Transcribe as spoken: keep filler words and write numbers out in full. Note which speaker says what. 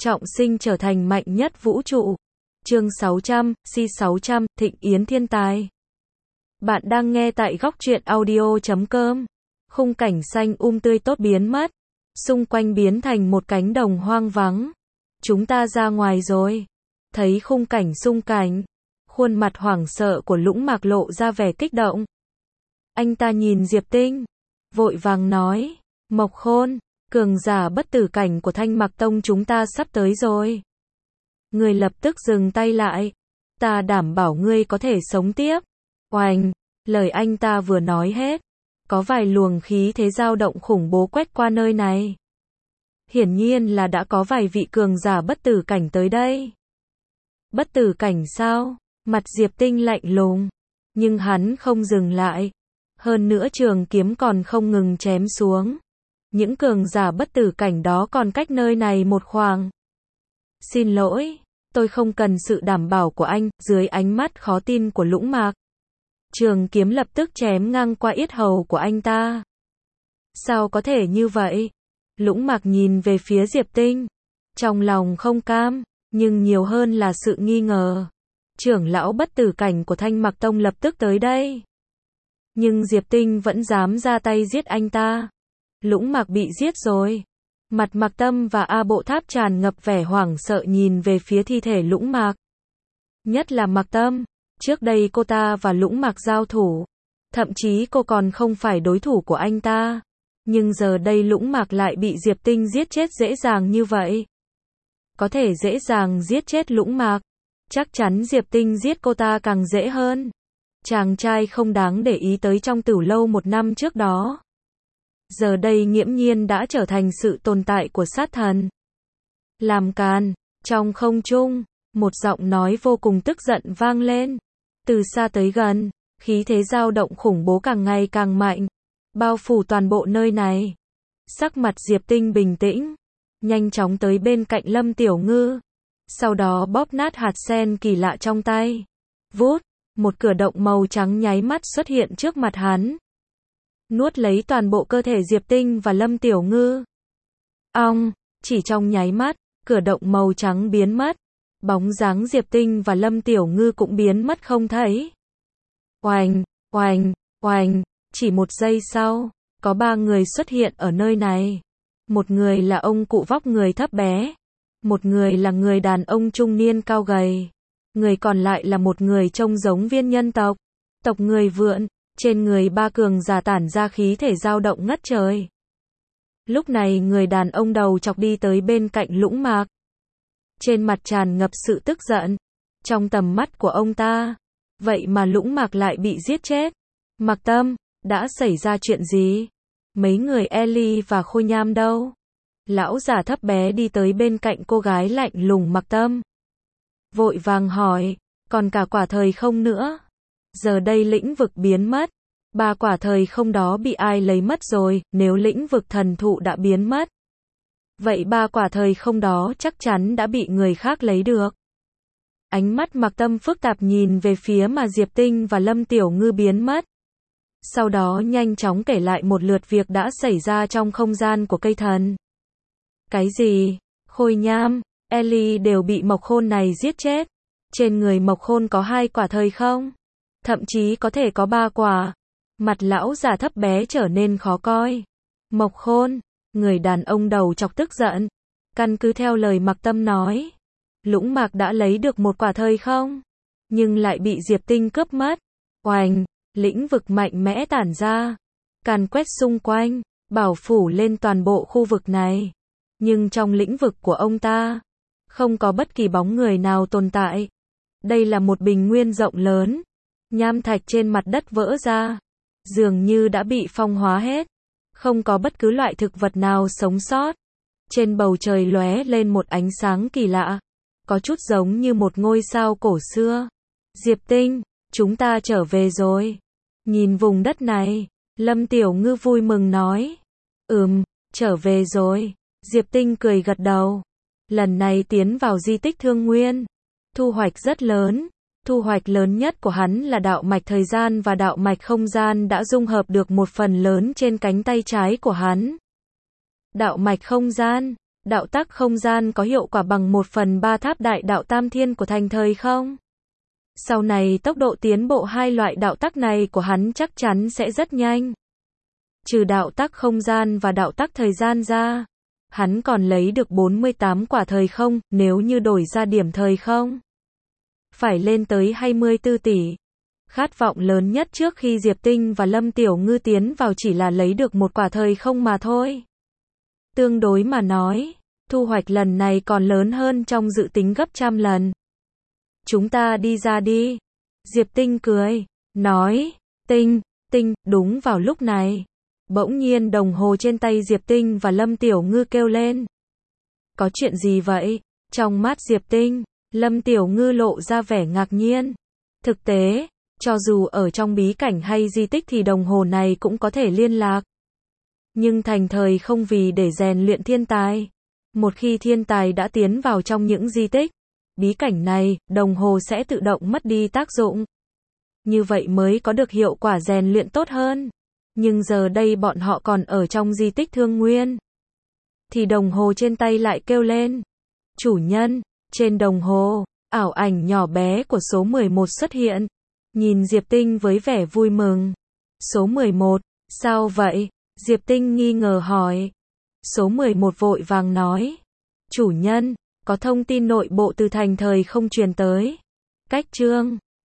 Speaker 1: trọng sinh trở thành mạnh nhất vũ trụ. Chương sáu trăm, C sáu trăm, Thịnh Yến Thiên Tài. Bạn đang nghe tại góc truyện audio chấm com. Khung cảnh xanh um tươi tốt biến mất. Xung quanh biến thành một cánh đồng hoang vắng. Chúng ta ra ngoài rồi. Thấy khung cảnh xung cảnh. Khuôn mặt hoảng sợ của Lũng Mạc lộ ra vẻ kích động. Anh ta nhìn Diệp Tinh. Vội vàng nói. Mộc Khôn, cường giả bất tử cảnh của Thanh Mạc Tông chúng ta sắp tới rồi. Người lập tức dừng tay lại. Ta đảm bảo ngươi có thể sống tiếp. Oanh, lời anh ta vừa nói hết. Có vài luồng khí thế dao động khủng bố quét qua nơi này. Hiển nhiên là đã có vài vị cường giả bất tử cảnh tới đây. Bất tử cảnh sao? Mặt Diệp Tinh lạnh lùng. Nhưng hắn không dừng lại. Hơn nữa trường kiếm còn không ngừng chém xuống. Những cường giả bất tử cảnh đó còn cách nơi này một khoảng. Xin lỗi, tôi không cần sự đảm bảo của anh. Dưới ánh mắt khó tin của Lũng Mạc, trường kiếm lập tức chém ngang qua yết hầu của anh ta. Sao có thể như vậy? Lũng Mạc nhìn về phía Diệp Tinh. Trong lòng không cam, nhưng nhiều hơn là sự nghi ngờ. Trưởng lão bất tử cảnh của Thanh Mạc Tông lập tức tới đây. Nhưng Diệp Tinh vẫn dám ra tay giết anh ta. Lũng Mạc bị giết rồi. Mặt Mạc Tâm và A Bộ Tháp tràn ngập vẻ hoảng sợ nhìn về phía thi thể Lũng Mạc. Nhất là Mạc Tâm. Trước đây cô ta và Lũng Mạc giao thủ. Thậm chí cô còn không phải đối thủ của anh ta. Nhưng giờ đây Lũng Mạc lại bị Diệp Tinh giết chết dễ dàng như vậy. Có thể dễ dàng giết chết Lũng Mạc. Chắc chắn Diệp Tinh giết cô ta càng dễ hơn. Chàng trai không đáng để ý tới trong tửu lâu một năm trước đó. Giờ đây nghiễm nhiên đã trở thành sự tồn tại của sát thần. Làm càn, trong không trung, một giọng nói vô cùng tức giận vang lên. Từ xa tới gần, khí thế dao động khủng bố càng ngày càng mạnh, bao phủ toàn bộ nơi này. Sắc mặt Diệp Tinh bình tĩnh, nhanh chóng tới bên cạnh Lâm Tiểu Ngư. Sau đó bóp nát hạt sen kỳ lạ trong tay. Vút, một cửa động màu trắng nháy mắt xuất hiện trước mặt hắn. Nuốt lấy toàn bộ cơ thể Diệp Tinh và Lâm Tiểu Ngư. Ong, chỉ trong nháy mắt, cửa động màu trắng biến mất. Bóng dáng Diệp Tinh và Lâm Tiểu Ngư cũng biến mất không thấy. Oanh, oanh, oanh, chỉ một giây sau, có ba người xuất hiện ở nơi này. Một người là ông cụ vóc người thấp bé. Một người là người đàn ông trung niên cao gầy. Người còn lại là một người trông giống viên nhân tộc. Tộc người vượn. Trên người ba cường giả tản ra khí thể dao động ngất trời. Lúc này người đàn ông đầu chọc đi tới bên cạnh Lũng Mạc. Trên mặt tràn ngập sự tức giận. Trong tầm mắt của ông ta, vậy mà Lũng Mạc lại bị giết chết. Mạc Tâm, đã xảy ra chuyện gì? Mấy người Ellie và Khôi Nham đâu? Lão giả thấp bé đi tới bên cạnh cô gái lạnh lùng Mạc Tâm. Vội vàng hỏi, còn cả quả thời không nữa. Giờ đây lĩnh vực biến mất. Ba quả thời không đó bị ai lấy mất rồi, nếu lĩnh vực thần thụ đã biến mất. Vậy ba quả thời không đó chắc chắn đã bị người khác lấy được. Ánh mắt Mạc Tâm phức tạp nhìn về phía mà Diệp Tinh và Lâm Tiểu Ngư biến mất. Sau đó nhanh chóng kể lại một lượt việc đã xảy ra trong không gian của cây thần. Cái gì? Khôi Nham, Ellie đều bị Mộc Khôn này giết chết. Trên người Mộc Khôn có hai quả thời không? Thậm chí có thể có ba quả. Mặt lão già thấp bé trở nên khó coi. Mộc Khôn, người đàn ông đầu chọc tức giận. Căn cứ theo lời Mạc Tâm nói, Lũng Mạc đã lấy được một quả thời không, nhưng lại bị Diệp Tinh cướp mất. Oanh, lĩnh vực mạnh mẽ tản ra, càn quét xung quanh, bảo phủ lên toàn bộ khu vực này. Nhưng trong lĩnh vực của ông ta, không có bất kỳ bóng người nào tồn tại. Đây là một bình nguyên rộng lớn. Nham thạch trên mặt đất vỡ ra, dường như đã bị phong hóa hết. Không có bất cứ loại thực vật nào sống sót. Trên bầu trời lóe lên một ánh sáng kỳ lạ, có chút giống như một ngôi sao cổ xưa. Diệp Tinh, chúng ta trở về rồi. Nhìn vùng đất này, Lâm Tiểu Ngư vui mừng nói. Ừm, trở về rồi. Diệp Tinh cười gật đầu. Lần này tiến vào di tích Thương Nguyên, thu hoạch rất lớn. Thu hoạch lớn nhất của hắn là đạo mạch thời gian và đạo mạch không gian đã dung hợp được một phần lớn trên cánh tay trái của hắn. Đạo mạch không gian, đạo tắc không gian có hiệu quả bằng một phần ba tháp đại đạo tam thiên của thành thời không? Sau này tốc độ tiến bộ hai loại đạo tắc này của hắn chắc chắn sẽ rất nhanh. Trừ đạo tắc không gian và đạo tắc thời gian ra, hắn còn lấy được bốn mươi tám quả thời không, nếu như đổi ra điểm thời không, phải lên tới hai mươi tư tỷ. Khát vọng lớn nhất trước khi Diệp Tinh và Lâm Tiểu Ngư tiến vào chỉ là lấy được một quả thời không mà thôi. Tương đối mà nói, thu hoạch lần này còn lớn hơn trong dự tính gấp trăm lần. Chúng ta đi ra đi. Diệp Tinh cười, nói, Tinh, Tinh, đúng vào lúc này. Bỗng nhiên đồng hồ trên tay Diệp Tinh và Lâm Tiểu Ngư kêu lên. Có chuyện gì vậy? Trong mắt Diệp Tinh, Lâm Tiểu Ngư lộ ra vẻ ngạc nhiên. Thực tế, cho dù ở trong bí cảnh hay di tích thì đồng hồ này cũng có thể liên lạc. Nhưng thành thời không vì để rèn luyện thiên tài. Một khi thiên tài đã tiến vào trong những di tích, bí cảnh này, đồng hồ sẽ tự động mất đi tác dụng. Như vậy mới có được hiệu quả rèn luyện tốt hơn. Nhưng giờ đây bọn họ còn ở trong di tích Thương Nguyên. Thì đồng hồ trên tay lại kêu lên. Chủ nhân, trên đồng hồ, ảo ảnh nhỏ bé của số mười một xuất hiện. Nhìn Diệp Tinh với vẻ vui mừng. Số mười một, sao vậy? Diệp Tinh nghi ngờ hỏi. Số mười một vội vàng nói. Chủ nhân, có thông tin nội bộ từ thành thời không truyền tới. Cách chương